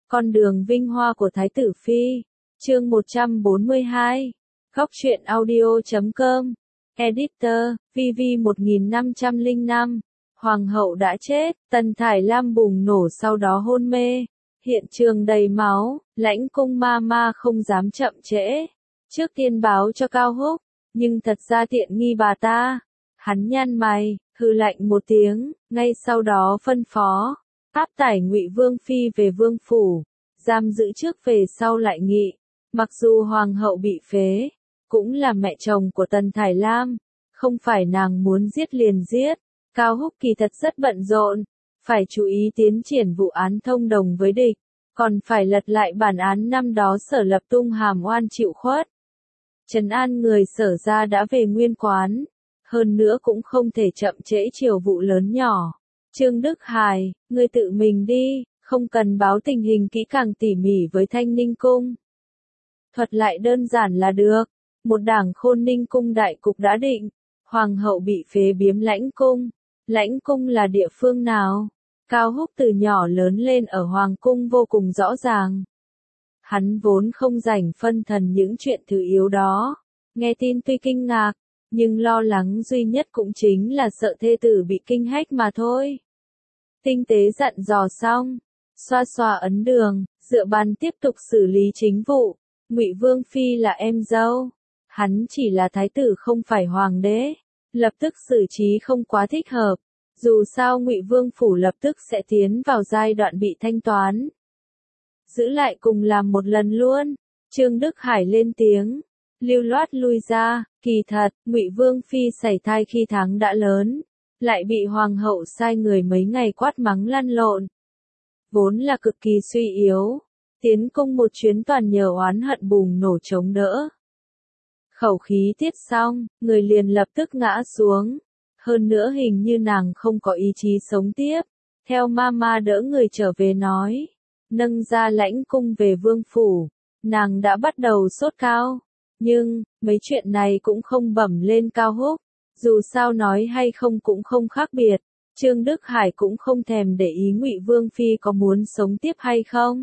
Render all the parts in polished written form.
Con đường vinh hoa của Thái tử Phi. Chương 142. Góc truyện audio.com. Editor, VV1505. Hoàng hậu đã chết, Tần Thải Lam bùng nổ sau đó hôn mê. Hiện trường đầy máu, lãnh cung ma không dám chậm trễ. Trước tiên báo cho Cao Húc, nhưng thật ra tiện nghi bà ta. Hắn nhăn mày, hừ lạnh một tiếng, ngay sau đó phân phó. Áp tải Ngụy Vương Phi về vương phủ, giam giữ trước về sau lại nghị. Mặc dù hoàng hậu bị phế, cũng là mẹ chồng của Tần Thải Lam, không phải nàng muốn giết liền giết. Cao Húc kỳ thật rất bận rộn, phải chú ý tiến triển vụ án thông đồng với địch, còn phải lật lại bản án năm đó Sở Lập tung hàm oan chịu khuất. Trấn an người Sở gia đã về nguyên quán, hơn nữa cũng không thể chậm trễ chiều vụ lớn nhỏ. Trương Đức Hải, ngươi tự mình đi, không cần báo tình hình kỹ càng tỉ mỉ với Thanh Ninh Cung. Thuật lại đơn giản là được. Một đảng Khôn Ninh Cung đại cục đã định, hoàng hậu bị phế biếm Lãnh Cung. Lãnh Cung là địa phương nào? Cao Húc từ nhỏ lớn lên ở hoàng cung vô cùng rõ ràng. Hắn vốn không rảnh phân thần những chuyện thứ yếu đó. Nghe tin tuy kinh ngạc, nhưng lo lắng duy nhất cũng chính là sợ thê tử bị kinh hách mà thôi. Tinh tế dặn dò xong, xoa xoa ấn đường, dựa bàn tiếp tục xử lý chính vụ. Ngụy Vương Phi là em dâu, hắn chỉ là thái tử không phải hoàng đế, lập tức xử trí không quá thích hợp. Dù sao Ngụy Vương phủ lập tức sẽ tiến vào giai đoạn bị thanh toán. Giữ lại cùng làm một lần luôn. Trương Đức Hải lên tiếng, lưu loát lui ra. Kỳ thật, Ngụy Vương Phi sảy thai khi tháng đã lớn, lại bị hoàng hậu sai người mấy ngày quát mắng lăn lộn. Vốn là cực kỳ suy yếu, tiến cung một chuyến toàn nhờ oán hận bùng nổ chống đỡ. Khẩu khí tiết xong, người liền lập tức ngã xuống. Hơn nữa hình như nàng không có ý chí sống tiếp. Theo mama đỡ người trở về nói, nâng ra Lãnh Cung về vương phủ, nàng đã bắt đầu sốt cao. Nhưng, mấy chuyện này cũng không bẩm lên Cao Húc. Dù sao nói hay không cũng không khác biệt. Trương Đức Hải cũng không thèm để ý Ngụy Vương Phi có muốn sống tiếp hay không.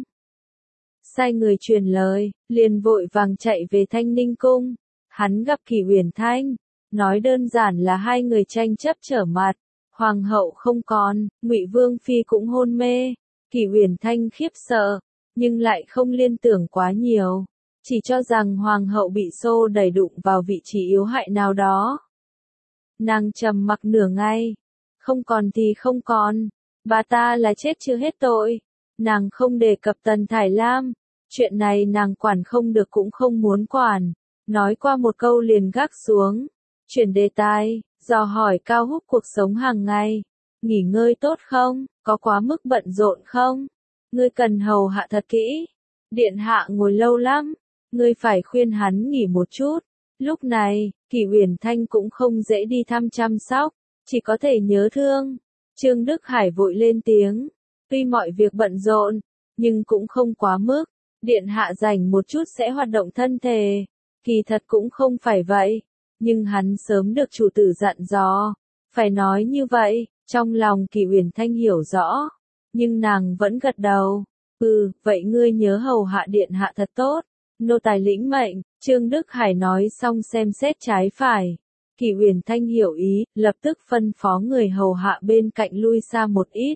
Sai người truyền lời, liền vội vàng chạy về Thanh Ninh Cung. Hắn gặp Kỷ Uyển Thanh, nói đơn giản là hai người tranh chấp trở mặt. Hoàng hậu không còn, Ngụy Vương Phi cũng hôn mê. Kỷ Uyển Thanh khiếp sợ, nhưng lại không liên tưởng quá nhiều. Chỉ cho rằng hoàng hậu bị xô đẩy đụng vào vị trí yếu hại nào đó. Nàng trầm mặc nửa ngày. Không còn thì không còn. Bà ta là chết chưa hết tội. Nàng không đề cập Tần Thải Lam. Chuyện này nàng quản không được cũng không muốn quản. Nói qua một câu liền gác xuống. Chuyển đề tài, dò hỏi Cao Húc cuộc sống hàng ngày. Nghỉ ngơi tốt không? Có quá mức bận rộn không? Ngươi cần hầu hạ thật kỹ. Điện hạ ngồi lâu lắm. Ngươi phải khuyên hắn nghỉ một chút. Lúc này, Kỷ Uyển Thanh cũng không dễ đi thăm chăm sóc, chỉ có thể nhớ thương. Trương Đức Hải vội lên tiếng. Tuy mọi việc bận rộn, nhưng cũng không quá mức. Điện hạ rảnh một chút sẽ hoạt động thân thể. Kỳ thật cũng không phải vậy. Nhưng hắn sớm được chủ tử dặn dò. Phải nói như vậy, trong lòng Kỷ Uyển Thanh hiểu rõ. Nhưng nàng vẫn gật đầu. Vậy ngươi nhớ hầu hạ điện hạ thật tốt. Nô tài lĩnh mệnh. Trương Đức Hải nói xong xem xét trái phải. Kỷ Uyển Thanh hiểu ý, lập tức phân phó người hầu hạ bên cạnh lui xa một ít.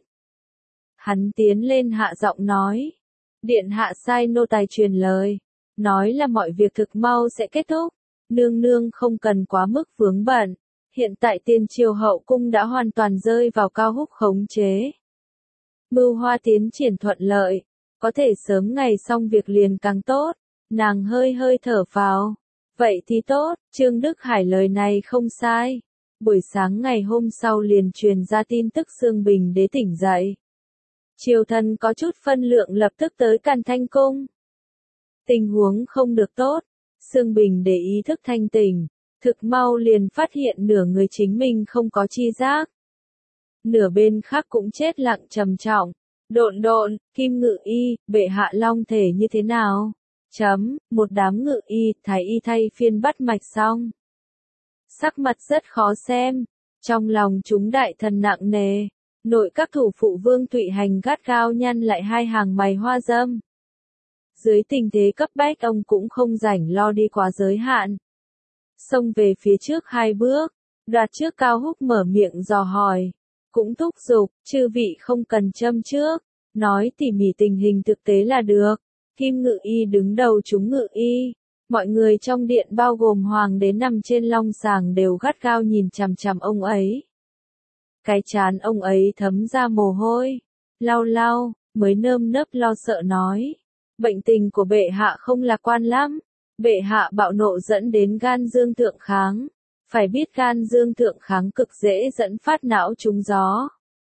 Hắn tiến lên hạ giọng nói. Điện hạ sai nô tài truyền lời. Nói là mọi việc thực mau sẽ kết thúc. Nương nương không cần quá mức vướng bận. Hiện tại Tiên Triều hậu cung đã hoàn toàn rơi vào Cao Húc khống chế. Mưu hoa tiến triển thuận lợi. Có thể sớm ngày xong việc liền càng tốt. Nàng hơi thở phào. Vậy thì tốt, Trương Đức Hải lời này không sai. Buổi sáng ngày hôm sau liền truyền ra tin tức Xương Bình Đế tỉnh dậy. Triều thần có chút phân lượng lập tức tới Càn Thanh Cung. Tình huống không được tốt. Xương Bình Đế ý thức thanh tỉnh, thực mau liền phát hiện nửa người chính mình không có chi giác. Nửa bên khác cũng chết lặng trầm trọng. Độn, Kim Ngự Y, bệ hạ long thể như thế nào? Một đám ngự y, thái y thay phiên bắt mạch xong. Sắc mặt rất khó xem. Trong lòng chúng đại thần nặng nề. Nội các thủ phụ Vương Thụy Hành gắt gao nhăn lại hai hàng mày hoa râm. Dưới tình thế cấp bách ông cũng không rảnh lo đi quá giới hạn. Xông về phía trước hai bước, đoạt trước Cao Húc mở miệng dò hỏi. Cũng thúc giục, chư vị không cần châm trước, nói tỉ mỉ tình hình thực tế là được. Kim Ngự Y đứng đầu chúng Ngự Y. Mọi người trong điện bao gồm hoàng đế nằm trên long sàng đều gắt gao nhìn chằm chằm ông ấy. Cái trán ông ấy thấm ra mồ hôi, lau lau, mới nơm nớp lo sợ nói. Bệnh tình của bệ hạ không lạc quan lắm, bệ hạ bạo nộ dẫn đến gan dương thượng kháng. Phải biết gan dương thượng kháng cực dễ dẫn phát não trúng gió.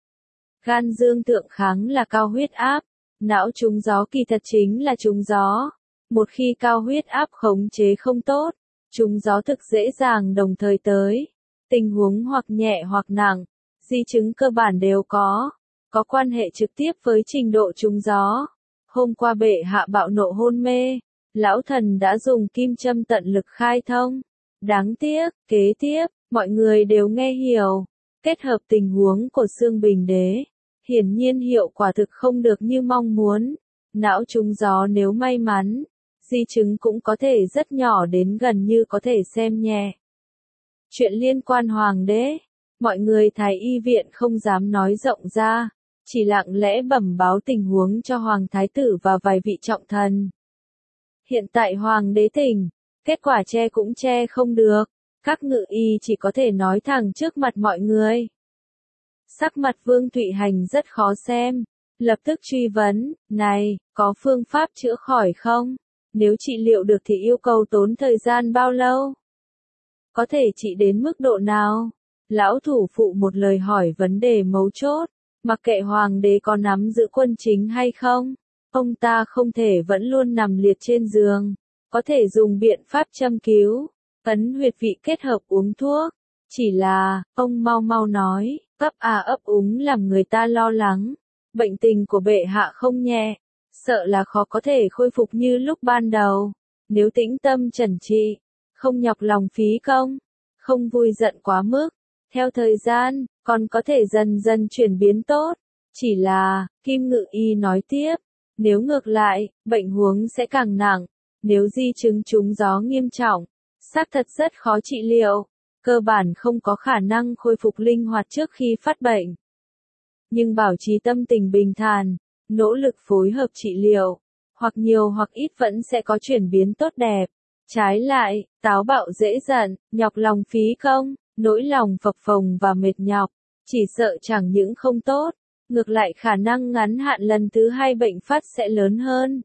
Gan dương thượng kháng là cao huyết áp, não trúng gió kỳ thật chính là trúng gió. Một khi cao huyết áp khống chế không tốt, trúng gió thực dễ dàng đồng thời tới. Tình huống hoặc nhẹ hoặc nặng, di chứng cơ bản đều có quan hệ trực tiếp với trình độ trúng gió. Hôm qua bệ hạ bạo nộ hôn mê, lão thần đã dùng kim châm tận lực khai thông. Đáng tiếc, kế tiếp, mọi người đều nghe hiểu. Kết hợp tình huống của Xương Bình Đế, hiển nhiên hiệu quả thực không được như mong muốn. Não trúng gió nếu may mắn, di chứng cũng có thể rất nhỏ đến gần như có thể xem nhẹ. Chuyện liên quan hoàng đế, mọi người thái y viện không dám nói rộng ra, chỉ lặng lẽ bẩm báo tình huống cho hoàng thái tử và vài vị trọng thần. Hiện tại hoàng đế tỉnh, kết quả che cũng che không được, các ngự y chỉ có thể nói thẳng trước mặt mọi người. Sắc mặt Vương Thụy Hành rất khó xem, lập tức truy vấn, này, có phương pháp chữa khỏi không? Nếu trị liệu được thì yêu cầu tốn thời gian bao lâu? Có thể trị đến mức độ nào? Lão thủ phụ một lời hỏi vấn đề mấu chốt, mặc kệ hoàng đế có nắm giữ quân chính hay không, ông ta không thể vẫn luôn nằm liệt trên giường, có thể dùng biện pháp châm cứu, ấn huyệt vị kết hợp uống thuốc. Chỉ là, ông mau mau nói, ấp úng làm người ta lo lắng. Bệnh tình của bệ hạ không nhẹ, sợ là khó có thể khôi phục như lúc ban đầu. Nếu tĩnh tâm chẩn trị, không nhọc lòng phí công, không vui giận quá mức, theo thời gian, còn có thể dần dần chuyển biến tốt. Chỉ là, Kim Ngự Y nói tiếp, nếu ngược lại, bệnh huống sẽ càng nặng. Nếu di chứng trúng gió nghiêm trọng, xác thật rất khó trị liệu, cơ bản không có khả năng khôi phục linh hoạt trước khi phát bệnh. Nhưng bảo trì tâm tình bình thản, nỗ lực phối hợp trị liệu, hoặc nhiều hoặc ít vẫn sẽ có chuyển biến tốt đẹp. Trái lại, táo bạo dễ giận, nhọc lòng phí công, nỗi lòng phập phồng và mệt nhọc, chỉ sợ chẳng những không tốt, ngược lại khả năng ngắn hạn lần thứ hai bệnh phát sẽ lớn hơn.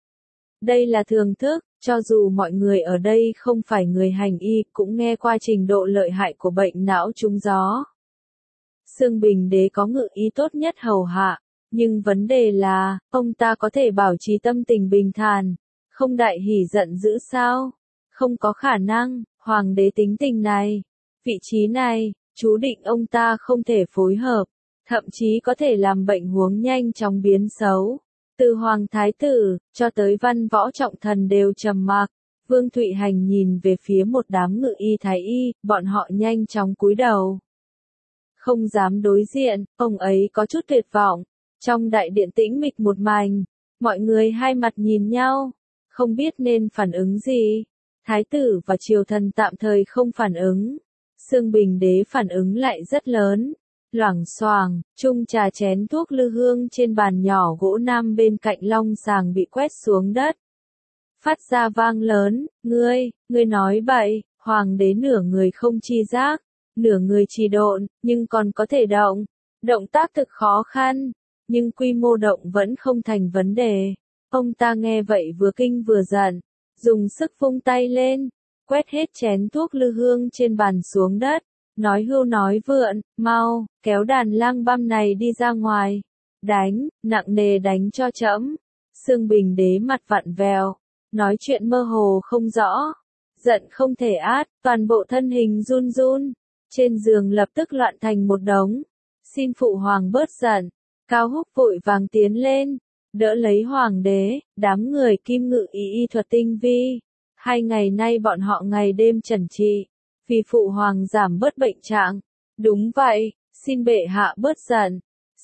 Đây là thường thức, cho dù mọi người ở đây không phải người hành y cũng nghe qua trình độ lợi hại của bệnh não trúng gió. Xương Bình Đế có ngự y tốt nhất hầu hạ, nhưng vấn đề là, ông ta có thể bảo trì tâm tình bình thản, không đại hỉ giận dữ sao? Không có khả năng, hoàng đế tính tình này, vị trí này, chú định ông ta không thể phối hợp, thậm chí có thể làm bệnh huống nhanh chóng biến xấu. Từ hoàng thái tử, cho tới văn võ trọng thần đều trầm mặc. Vương Thụy Hành nhìn về phía một đám ngự y thái y, bọn họ nhanh chóng cúi đầu. Không dám đối diện, ông ấy có chút tuyệt vọng. Trong đại điện tĩnh mịch một mảnh, mọi người hai mặt nhìn nhau, không biết nên phản ứng gì. Thái tử và triều thần tạm thời không phản ứng. Xương Bình Đế phản ứng lại rất lớn. Loảng xoảng, chung trà chén thuốc lư hương trên bàn nhỏ gỗ nam bên cạnh long sàng bị quét xuống đất. Phát ra vang lớn, ngươi nói bậy, hoàng đế nửa người không chi giác, nửa người trì độn, nhưng còn có thể động. Động tác thực khó khăn, nhưng quy mô động vẫn không thành vấn đề. Ông ta nghe vậy vừa kinh vừa giận, dùng sức vung tay lên, quét hết chén thuốc lư hương trên bàn xuống đất. Nói hưu nói vượn, mau, kéo đàn lang băm này đi ra ngoài. Đánh, nặng nề đánh cho trẫm. Xương Bình Đế mặt vặn vẹo, nói chuyện mơ hồ không rõ. Giận không thể át, toàn bộ thân hình run run. Trên giường lập tức loạn thành một đống. Xin phụ hoàng bớt giận. Cao Húc vội vàng tiến lên, đỡ lấy hoàng đế, đám người Kim Ngự y thuật tinh vi. 2 ngày nay bọn họ ngày đêm chẩn trị. Vì phụ hoàng giảm bớt bệnh trạng. Đúng vậy, xin bệ hạ bớt giận.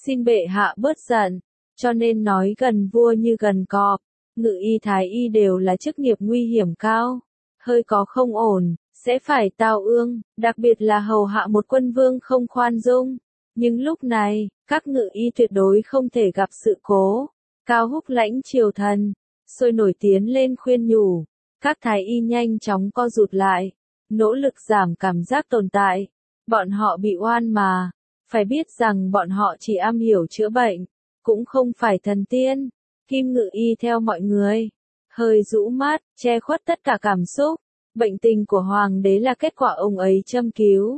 xin bệ hạ bớt giận, cho nên nói gần vua như gần cọp, ngự y thái y đều là chức nghiệp nguy hiểm cao, hơi có không ổn, sẽ phải tao ương, đặc biệt là hầu hạ một quân vương không khoan dung. Nhưng lúc này, các ngự y tuyệt đối không thể gặp sự cố. Cao Húc lãnh triều thần, sôi nổi tiến lên khuyên nhủ, các thái y nhanh chóng co rụt lại, nỗ lực giảm cảm giác tồn tại. Bọn họ bị oan mà, phải biết rằng bọn họ chỉ am hiểu chữa bệnh, cũng không phải thần tiên. Kim ngự y theo mọi người, hơi rũ mắt, che khuất tất cả cảm xúc. Bệnh tình của hoàng đế là kết quả ông ấy châm cứu.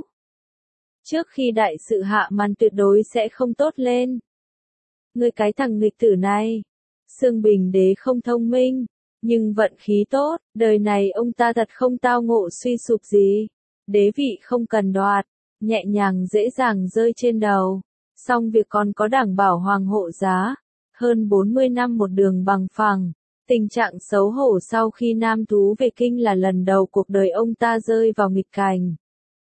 Trước khi đại sự hạ màn tuyệt đối sẽ không tốt lên. Ngươi cái thằng nghịch tử này. Xương Bình đế không thông minh, nhưng vận khí tốt, đời này ông ta thật không tao ngộ suy sụp gì. Đế vị không cần đoạt, nhẹ nhàng dễ dàng rơi trên đầu. Xong việc còn có Đảng Bảo Hoàng hộ giá, hơn 40 năm một đường bằng phẳng. Tình trạng xấu hổ sau khi nam thú về kinh là lần đầu cuộc đời ông ta rơi vào nghịch cảnh.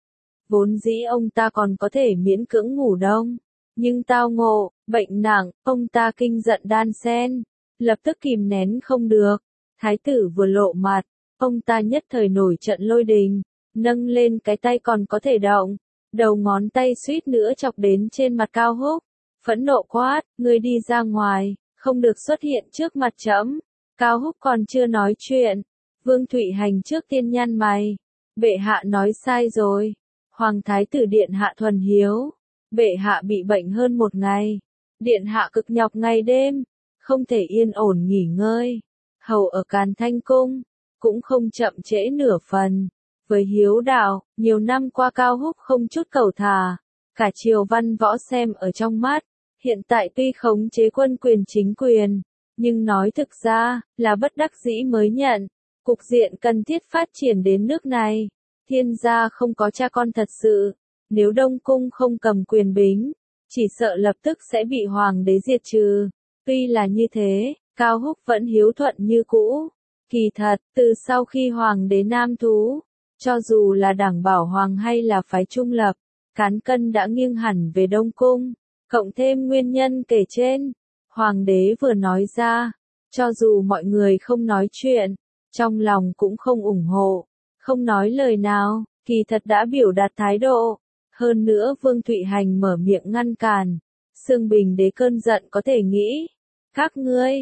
Vốn dĩ ông ta còn có thể miễn cưỡng ngủ đông, nhưng tao ngộ, bệnh nặng, ông ta kinh giận đan sen, lập tức kìm nén không được. Thái tử vừa lộ mặt, ông ta nhất thời nổi trận lôi đình, nâng lên cái tay còn có thể động, đầu ngón tay suýt nữa chọc đến trên mặt Cao Húc, phẫn nộ quát, ngươi đi ra ngoài, không được xuất hiện trước mặt trẫm. Cao Húc còn chưa nói chuyện, Vương Thụy Hành trước tiên nhăn mày, bệ hạ nói sai rồi, Hoàng Thái tử điện hạ thuần hiếu, bệ hạ bị bệnh hơn một ngày, điện hạ cực nhọc ngày đêm, không thể yên ổn nghỉ ngơi, hầu ở Càn Thanh Cung, cũng không chậm trễ nửa phần. Với hiếu đạo, nhiều năm qua Cao Húc không chút cầu thả, cả triều văn võ xem ở trong mắt, hiện tại tuy khống chế quân quyền chính quyền, nhưng nói thực ra, là bất đắc dĩ mới nhận, cục diện cần thiết phát triển đến nước này, thiên gia không có cha con thật sự, nếu Đông Cung không cầm quyền bính, chỉ sợ lập tức sẽ bị hoàng đế diệt trừ. Tuy là như thế, Cao Húc vẫn hiếu thuận như cũ. Kỳ thật, từ sau khi hoàng đế nam thú, cho dù là Đảng Bảo Hoàng hay là phái trung lập, cán cân đã nghiêng hẳn về Đông Cung, cộng thêm nguyên nhân kể trên. Hoàng đế vừa nói ra, cho dù mọi người không nói chuyện, trong lòng cũng không ủng hộ, không nói lời nào, kỳ thật đã biểu đạt thái độ. Hơn nữa Vương Thụy Hành mở miệng ngăn cản, Xương Bình đế cơn giận có thể nghĩ. Các ngươi,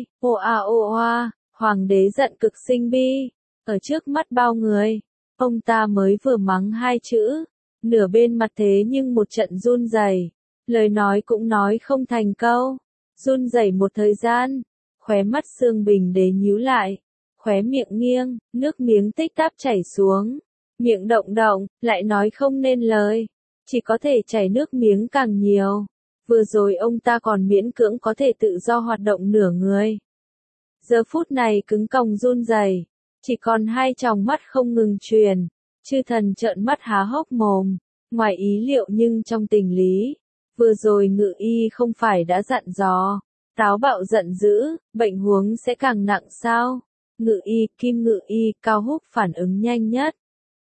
ô a, hoàng đế giận cực sinh bi, ở trước mắt bao người, ông ta mới vừa mắng hai chữ, nửa bên mặt thế nhưng một trận run rẩy, lời nói cũng nói không thành câu. Run rẩy một thời gian, khóe mắt Xương Bình đế nhíu lại, khóe miệng nghiêng, nước miếng tích tắc chảy xuống, miệng động động, lại nói không nên lời, chỉ có thể chảy nước miếng càng nhiều. Vừa rồi ông ta còn miễn cưỡng có thể tự do hoạt động nửa người. Giờ phút này cứng còng run rẩy, chỉ còn hai tròng mắt không ngừng truyền, chư thần trợn mắt há hốc mồm, ngoài ý liệu nhưng trong tình lý. Vừa rồi ngự y không phải đã dặn dò, táo bạo giận dữ, bệnh huống sẽ càng nặng sao? Ngự y, Kim ngự y, Cao Húc phản ứng nhanh nhất.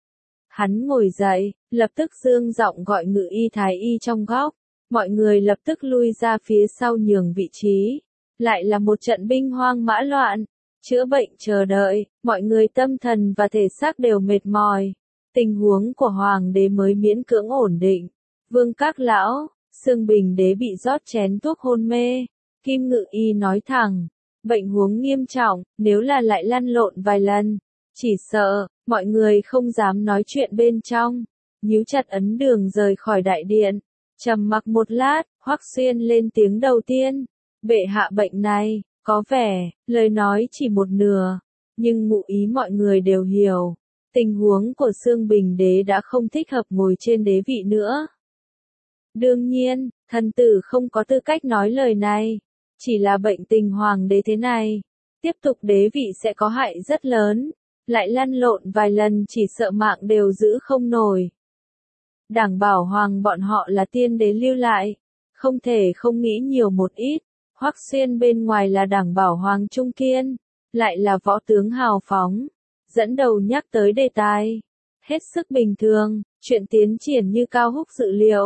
Hắn ngồi dậy, lập tức dương giọng gọi ngự y thái y trong góc, mọi người lập tức lui ra phía sau nhường vị trí. Lại là một trận binh hoang mã loạn, chữa bệnh chờ đợi, mọi người tâm thần và thể xác đều mệt mỏi. Tình huống của hoàng đế mới miễn cưỡng ổn định. Vương các lão, Xương Bình đế bị rót chén thuốc hôn mê. Kim ngự y nói thẳng, bệnh huống nghiêm trọng, nếu là lại lăn lộn vài lần, chỉ sợ, mọi người không dám nói chuyện bên trong. Nhíu chặt ấn đường rời khỏi đại điện, trầm mặc một lát, Hoắc Xuyên lên tiếng đầu tiên. Bệ hạ bệnh này, có vẻ, lời nói chỉ một nửa, nhưng ngụ ý mọi người đều hiểu. Tình huống của Xương Bình đế đã không thích hợp ngồi trên đế vị nữa. Đương nhiên, thần tử không có tư cách nói lời này. Chỉ là bệnh tình hoàng đế thế này, tiếp tục đế vị sẽ có hại rất lớn. Lại lăn lộn vài lần chỉ sợ mạng đều giữ không nổi. Đảng Bảo Hoàng bọn họ là tiên đế lưu lại, không thể không nghĩ nhiều một ít. Hoắc Xuyên bên ngoài là Đảng Bảo Hoàng trung kiên, lại là võ tướng hào phóng, dẫn đầu nhắc tới đề tài. Hết sức bình thường, chuyện tiến triển như Cao Húc dự liệu,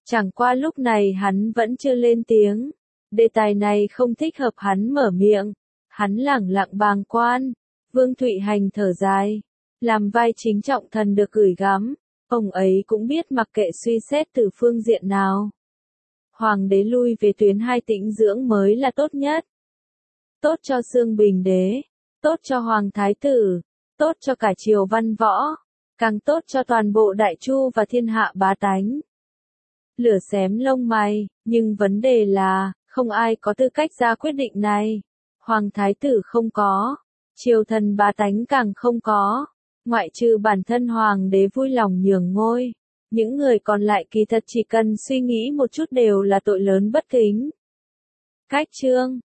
Chẳng qua lúc này hắn vẫn chưa lên tiếng. Đề tài này không thích hợp hắn mở miệng. Hắn lẳng lặng bàng quan. Vương Thụy Hành thở dài. Làm vai chính trọng thần được gửi gắm. Ông ấy cũng biết mặc kệ suy xét từ phương diện nào. Hoàng đế lui về tuyến hai tĩnh dưỡng mới là tốt nhất. Tốt cho Xương Bình đế. Tốt cho Hoàng Thái tử. Tốt cho cả triều văn võ. Càng tốt cho toàn bộ đại chu và thiên hạ bá tánh. Lửa xém lông mày, nhưng vấn đề là, không ai có tư cách ra quyết định này. Hoàng thái tử không có, triều thần bá tánh càng không có, ngoại trừ bản thân hoàng đế vui lòng nhường ngôi. Những người còn lại kỳ thật chỉ cần suy nghĩ một chút đều là tội lớn bất kính. Cách chương